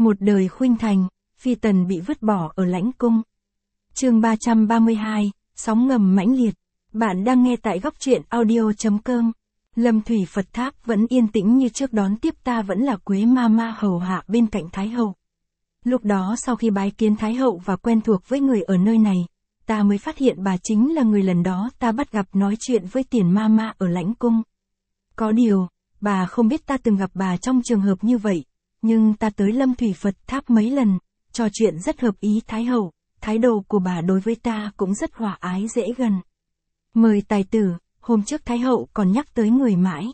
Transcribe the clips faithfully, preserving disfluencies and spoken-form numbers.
Một đời khuynh thành, phi tần bị vứt bỏ ở lãnh cung. Chương ba trăm ba mươi hai, sóng ngầm mãnh liệt. Bạn đang nghe tại góc truyện audio.com. Lâm Thủy Phật Tháp vẫn yên tĩnh như trước, đón tiếp ta vẫn là Quế Ma Ma hầu hạ bên cạnh Thái hậu. Lúc đó sau khi bái kiến Thái hậu và quen thuộc với người ở nơi này, ta mới phát hiện bà chính là người lần đó ta bắt gặp nói chuyện với Tiền Ma Ma ở lãnh cung. Có điều, bà không biết ta từng gặp bà trong trường hợp như vậy, nhưng ta tới Lâm Thủy Phật Tháp mấy lần, trò chuyện rất hợp ý Thái hậu, thái độ của bà đối với ta cũng rất hòa ái dễ gần. Mời tài tử, hôm trước Thái hậu còn nhắc tới người mãi.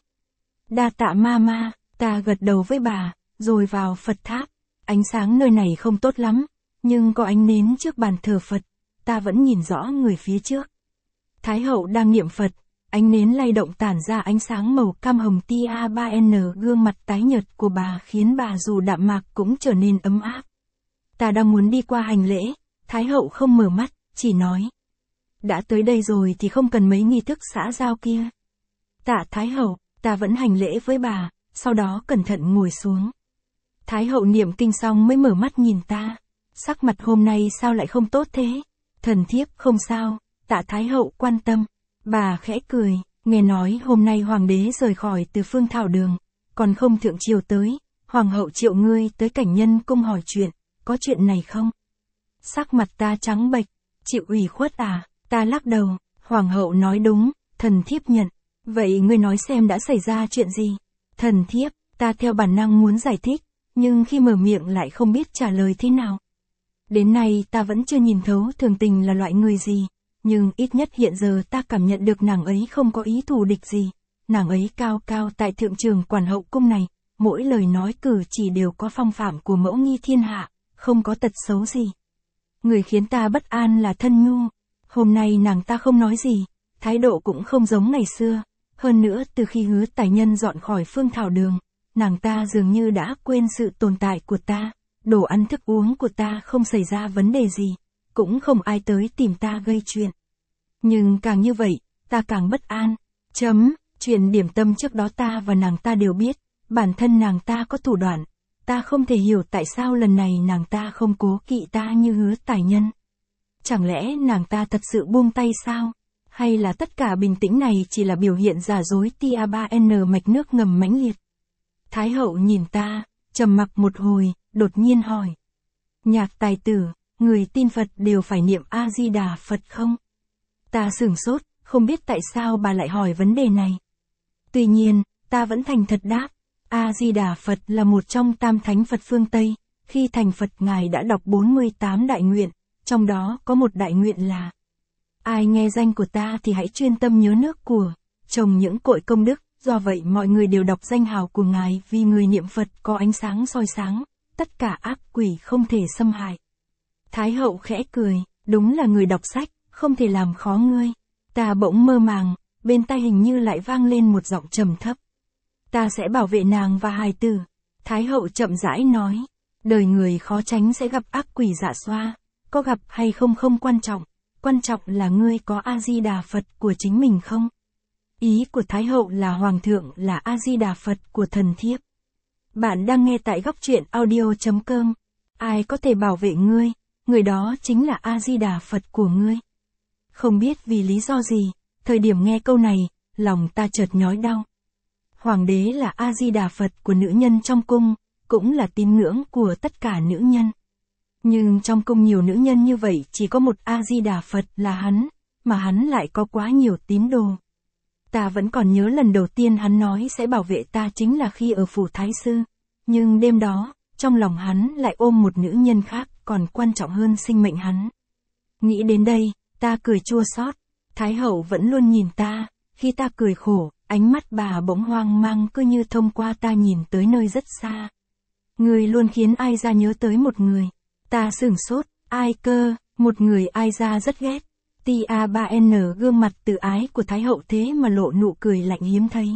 Đa tạ Ma Ma, ta gật đầu với bà, rồi vào Phật Tháp. Ánh sáng nơi này không tốt lắm, nhưng có ánh nến trước bàn thờ Phật, ta vẫn nhìn rõ người phía trước. Thái hậu đang niệm Phật, ánh nến lay động tản ra ánh sáng màu cam hồng tia ba N, gương mặt tái nhợt của bà khiến bà dù đạm mạc cũng trở nên ấm áp. Ta đang muốn đi qua hành lễ, Thái hậu không mở mắt, chỉ nói. Đã tới đây rồi thì không cần mấy nghi thức xã giao kia. Tạ Thái hậu, ta vẫn hành lễ với bà, sau đó cẩn thận ngồi xuống. Thái hậu niệm kinh xong mới mở mắt nhìn ta. Sắc mặt hôm nay sao lại không tốt thế? Thần thiếp không sao, tạ Thái hậu quan tâm. Bà khẽ cười, nghe nói hôm nay hoàng đế rời khỏi từ Phương Thảo Đường, còn không thượng triều tới, hoàng hậu triệu ngươi tới Cảnh Nhân cung hỏi chuyện, có chuyện này không? Sắc mặt ta trắng bệch, chịu ủy khuất à? Ta lắc đầu, hoàng hậu nói đúng, thần thiếp nhận. Vậy ngươi nói xem đã xảy ra chuyện gì? Thần thiếp, ta theo bản năng muốn giải thích, nhưng khi mở miệng lại không biết trả lời thế nào. Đến nay ta vẫn chưa nhìn thấu Thường Tình là loại người gì, nhưng ít nhất hiện giờ ta cảm nhận được nàng ấy không có ý thù địch gì. Nàng ấy cao cao tại thượng trường quản hậu cung này, mỗi lời nói cử chỉ đều có phong phạm của mẫu nghi thiên hạ, không có tật xấu gì. Người khiến ta bất an là Thân Nhu. Hôm nay nàng ta không nói gì, thái độ cũng không giống ngày xưa. Hơn nữa từ khi Hứa Tài Nhân dọn khỏi Phương Thảo Đường, nàng ta dường như đã quên sự tồn tại của ta. Đồ ăn thức uống của ta không xảy ra vấn đề gì, cũng không ai tới tìm ta gây chuyện. Nhưng càng như vậy, ta càng bất an. Chấm, chuyện điểm tâm trước đó ta và nàng ta đều biết, bản thân nàng ta có thủ đoạn. Ta không thể hiểu tại sao lần này nàng ta không cố kỵ ta như Hứa Tài Nhân. Chẳng lẽ nàng ta thật sự buông tay sao? Hay là tất cả bình tĩnh này chỉ là biểu hiện giả dối tia ba N mạch nước ngầm mãnh liệt? Thái hậu nhìn ta, trầm mặc một hồi, đột nhiên hỏi. Nhạc tài tử, người tin Phật đều phải niệm A-di-đà Phật không? Ta sửng sốt, không biết tại sao bà lại hỏi vấn đề này. Tuy nhiên, ta vẫn thành thật đáp. A-di-đà Phật là một trong tam thánh Phật phương Tây. Khi thành Phật Ngài đã đọc bốn mươi tám đại nguyện, trong đó có một đại nguyện là: ai nghe danh của ta thì hãy chuyên tâm nhớ nước của, trồng những cội công đức. Do vậy mọi người đều đọc danh hào của Ngài, vì người niệm Phật có ánh sáng soi sáng, tất cả ác quỷ không thể xâm hại. Thái hậu khẽ cười, đúng là người đọc sách, không thể làm khó ngươi. Ta bỗng mơ màng, bên tai hình như lại vang lên một giọng trầm thấp. Ta sẽ bảo vệ nàng và hài tử. Thái hậu chậm rãi nói, đời người khó tránh sẽ gặp ác quỷ dạ xoa, có gặp hay không không quan trọng, quan trọng là ngươi có A-di-đà Phật của chính mình không? Ý của Thái hậu là Hoàng thượng là A-di-đà Phật của thần thiếp. Bạn đang nghe tại góc truyện audio.com. Ai có thể bảo vệ ngươi, người đó chính là A-di-đà Phật của ngươi. Không biết vì lý do gì, thời điểm nghe câu này, lòng ta chợt nhói đau. Hoàng đế là A-di-đà Phật của nữ nhân trong cung, cũng là tín ngưỡng của tất cả nữ nhân. Nhưng trong cung nhiều nữ nhân như vậy chỉ có một A-di-đà Phật là hắn, mà hắn lại có quá nhiều tín đồ. Ta vẫn còn nhớ lần đầu tiên hắn nói sẽ bảo vệ ta chính là khi ở phủ Thái sư. Nhưng đêm đó, trong lòng hắn lại ôm một nữ nhân khác còn quan trọng hơn sinh mệnh hắn. Nghĩ đến đây, ta cười chua xót. Thái hậu vẫn luôn nhìn ta, khi ta cười khổ, ánh mắt bà bỗng hoang mang cứ như thông qua ta nhìn tới nơi rất xa. Người luôn khiến ai ra nhớ tới một người. Ta sửng sốt, ai cơ, một người ai ra rất ghét. Tia ba N gương mặt từ ái của Thái hậu thế mà lộ nụ cười lạnh hiếm thấy.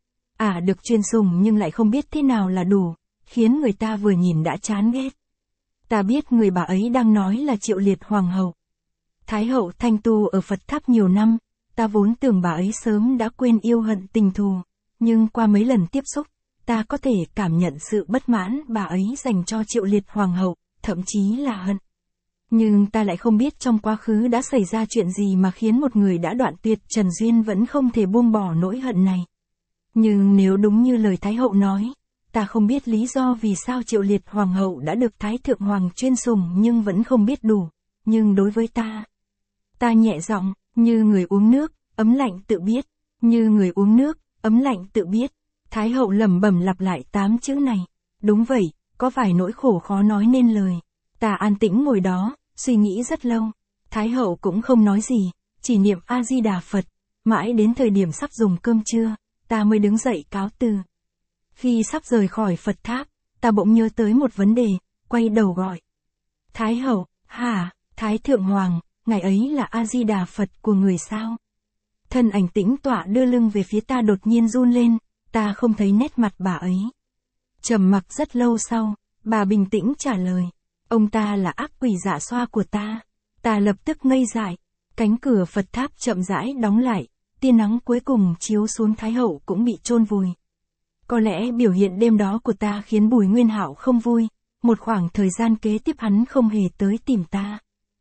À được chuyên sủng nhưng lại không biết thế nào là đủ, khiến người ta vừa nhìn đã chán ghét. Ta biết người bà ấy đang nói là Triệu Liệt Hoàng hậu. Thái hậu thanh tu ở Phật Tháp nhiều năm, ta vốn tưởng bà ấy sớm đã quên yêu hận tình thù, nhưng qua mấy lần tiếp xúc, ta có thể cảm nhận sự bất mãn bà ấy dành cho Triệu Liệt Hoàng hậu, thậm chí là hận. Nhưng ta lại không biết trong quá khứ đã xảy ra chuyện gì mà khiến một người đã đoạn tuyệt Trần duyên vẫn không thể buông bỏ nỗi hận này. Nhưng nếu đúng như lời Thái hậu nói, ta không biết lý do vì sao Triệu Liệt Hoàng hậu đã được Thái Thượng Hoàng chuyên sủng nhưng vẫn không biết đủ. Nhưng đối với ta, ta nhẹ giọng, như người uống nước, ấm lạnh tự biết, như người uống nước, ấm lạnh tự biết. Thái hậu lẩm bẩm lặp lại tám chữ này. Đúng vậy, có vài nỗi khổ khó nói nên lời. Ta an tĩnh ngồi đó, suy nghĩ rất lâu. Thái hậu cũng không nói gì, chỉ niệm A-di-đà Phật. Mãi đến thời điểm sắp dùng cơm trưa, ta mới đứng dậy cáo từ. Khi sắp rời khỏi Phật tháp, ta bỗng nhớ tới một vấn đề, quay đầu gọi. Thái hậu, hả, Thái Thượng Hoàng, ngài ấy là A-di-đà Phật của người sao? Thân ảnh tĩnh tọa đưa lưng về phía ta đột nhiên run lên, ta không thấy nét mặt bà ấy. Trầm mặc rất lâu sau, bà bình tĩnh trả lời. Ông ta là ác quỷ dạ xoa của ta. Ta lập tức ngây dại. Cánh cửa Phật tháp chậm rãi đóng lại, tia nắng cuối cùng chiếu xuống Thái hậu cũng bị chôn vùi. Có lẽ biểu hiện đêm đó của ta khiến Bùi Nguyên Hạo không vui, một khoảng thời gian kế tiếp hắn không hề tới tìm ta.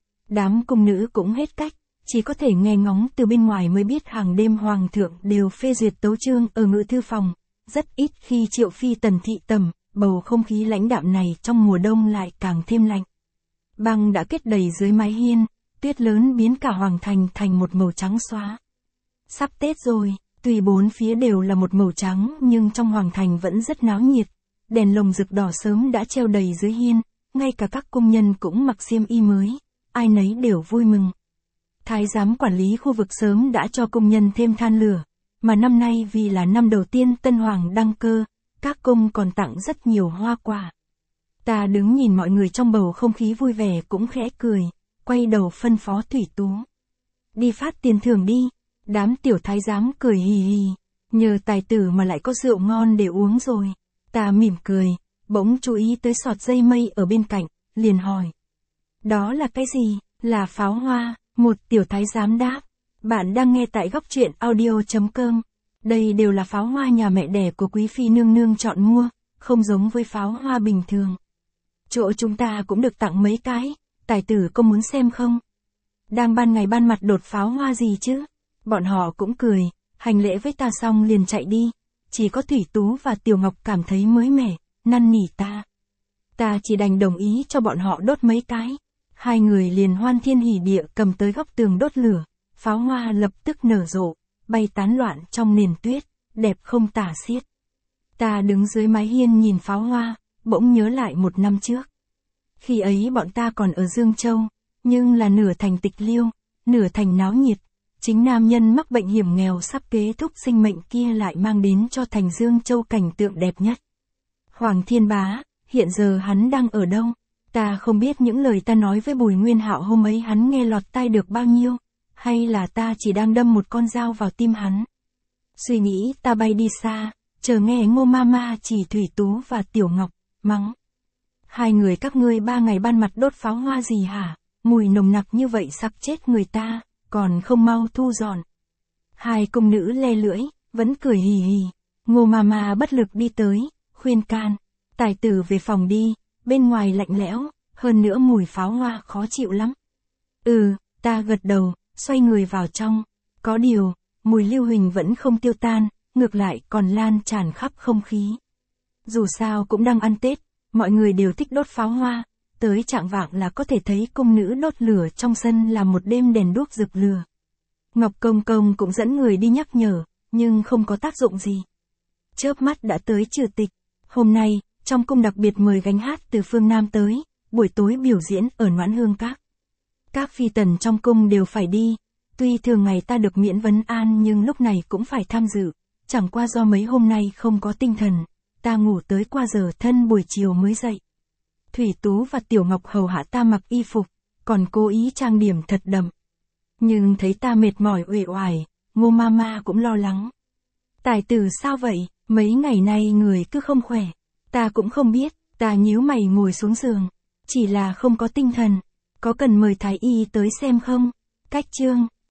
Đám cung nữ cũng hết cách, chỉ có thể nghe ngóng từ bên ngoài mới biết hàng đêm Hoàng thượng đều phê duyệt tấu chương ở ngự thư phòng, rất ít khi Triệu Phi Tần thị tầm, bầu không khí lãnh đạm này trong mùa đông lại càng thêm lạnh. Băng đã kết đầy dưới mái hiên, tuyết lớn biến cả hoàng thành thành một màu trắng xóa. Sắp Tết rồi, tuy bốn phía đều là một màu trắng nhưng trong hoàng thành vẫn rất náo nhiệt. Đèn lồng rực đỏ sớm đã treo đầy dưới hiên, ngay cả các công nhân cũng mặc xiêm y mới, ai nấy đều vui mừng. Thái giám quản lý khu vực sớm đã cho công nhân thêm than lửa, mà năm nay vì là năm đầu tiên Tân Hoàng đăng cơ, các cung còn tặng rất nhiều hoa quả. Ta đứng nhìn mọi người trong bầu không khí vui vẻ cũng khẽ cười, quay đầu phân phó Thủy Tú. Đi phát tiền thưởng đi, đám tiểu thái giám cười hì hì, nhờ tài tử mà lại có rượu ngon để uống rồi. Ta mỉm cười, bỗng chú ý tới sọt dây mây ở bên cạnh, liền hỏi. Đó là cái gì? Là pháo hoa, một tiểu thái giám đáp. Bạn đang nghe tại góc truyện audio chấm com. Đây đều là pháo hoa nhà mẹ đẻ của quý phi nương nương chọn mua, không giống với pháo hoa bình thường. Chỗ chúng ta cũng được tặng mấy cái, tài tử có muốn xem không? Đang ban ngày ban mặt đột pháo hoa gì chứ? Bọn họ cũng cười, hành lễ với ta xong liền chạy đi. Chỉ có Thủy Tú và Tiểu Ngọc cảm thấy mới mẻ, năn nỉ ta. Ta chỉ đành đồng ý cho bọn họ đốt mấy cái. Hai người liền hoan thiên hỉ địa cầm tới góc tường đốt lửa, pháo hoa lập tức nở rộ, bay tán loạn trong nền tuyết, đẹp không tả xiết. Ta đứng dưới mái hiên nhìn pháo hoa, bỗng nhớ lại một năm trước. Khi ấy bọn ta còn ở Dương Châu, nhưng là nửa thành tịch liêu, nửa thành náo nhiệt. Chính nam nhân mắc bệnh hiểm nghèo sắp kết thúc sinh mệnh kia lại mang đến cho thành Dương Châu cảnh tượng đẹp nhất. Hoàng Thiên Bá, hiện giờ hắn đang ở đâu? Ta không biết những lời ta nói với Bùi Nguyên Hạo hôm ấy hắn nghe lọt tai được bao nhiêu, hay là ta chỉ đang đâm một con dao vào tim hắn. Suy nghĩ ta bay đi xa, chờ nghe Ngô Mama chỉ Thủy Tú và Tiểu Ngọc, mắng. Hai người các ngươi ba ngày ban mặt đốt pháo hoa gì hả? Mùi nồng nặc như vậy sặc chết người ta, còn không mau thu dọn. Hai công nữ le lưỡi, vẫn cười hì hì. Ngô Mama bất lực đi tới, khuyên can. Tài tử về phòng đi, bên ngoài lạnh lẽo, hơn nữa mùi pháo hoa khó chịu lắm. Ừ, ta gật đầu, xoay người vào trong. Có điều, mùi lưu huỳnh vẫn không tiêu tan, ngược lại còn lan tràn khắp không khí. Dù sao cũng đang ăn Tết, mọi người đều thích đốt pháo hoa, tới chạng vạng là có thể thấy công nữ đốt lửa trong sân là một đêm đèn đuốc rực lửa. Ngọc Công Công cũng dẫn người đi nhắc nhở, nhưng không có tác dụng gì. Chớp mắt đã tới trừ tịch, hôm nay, trong cung đặc biệt mời gánh hát từ phương Nam tới, buổi tối biểu diễn ở Noãn Hương Các. Các phi tần trong cung đều phải đi, tuy thường ngày ta được miễn vấn an nhưng lúc này cũng phải tham dự, chẳng qua do mấy hôm nay không có tinh thần, ta ngủ tới qua giờ thân buổi chiều mới dậy. Thủy Tú và Tiểu Ngọc hầu hạ ta mặc y phục, còn cố ý trang điểm thật đậm. Nhưng thấy ta mệt mỏi uể oải, Ngô Mama cũng lo lắng. Tài tử sao vậy, mấy ngày nay người cứ không khỏe. Ta cũng không biết, ta nhíu mày ngồi xuống giường. Chỉ là không có tinh thần, có cần mời thái y tới xem không? Cách chương.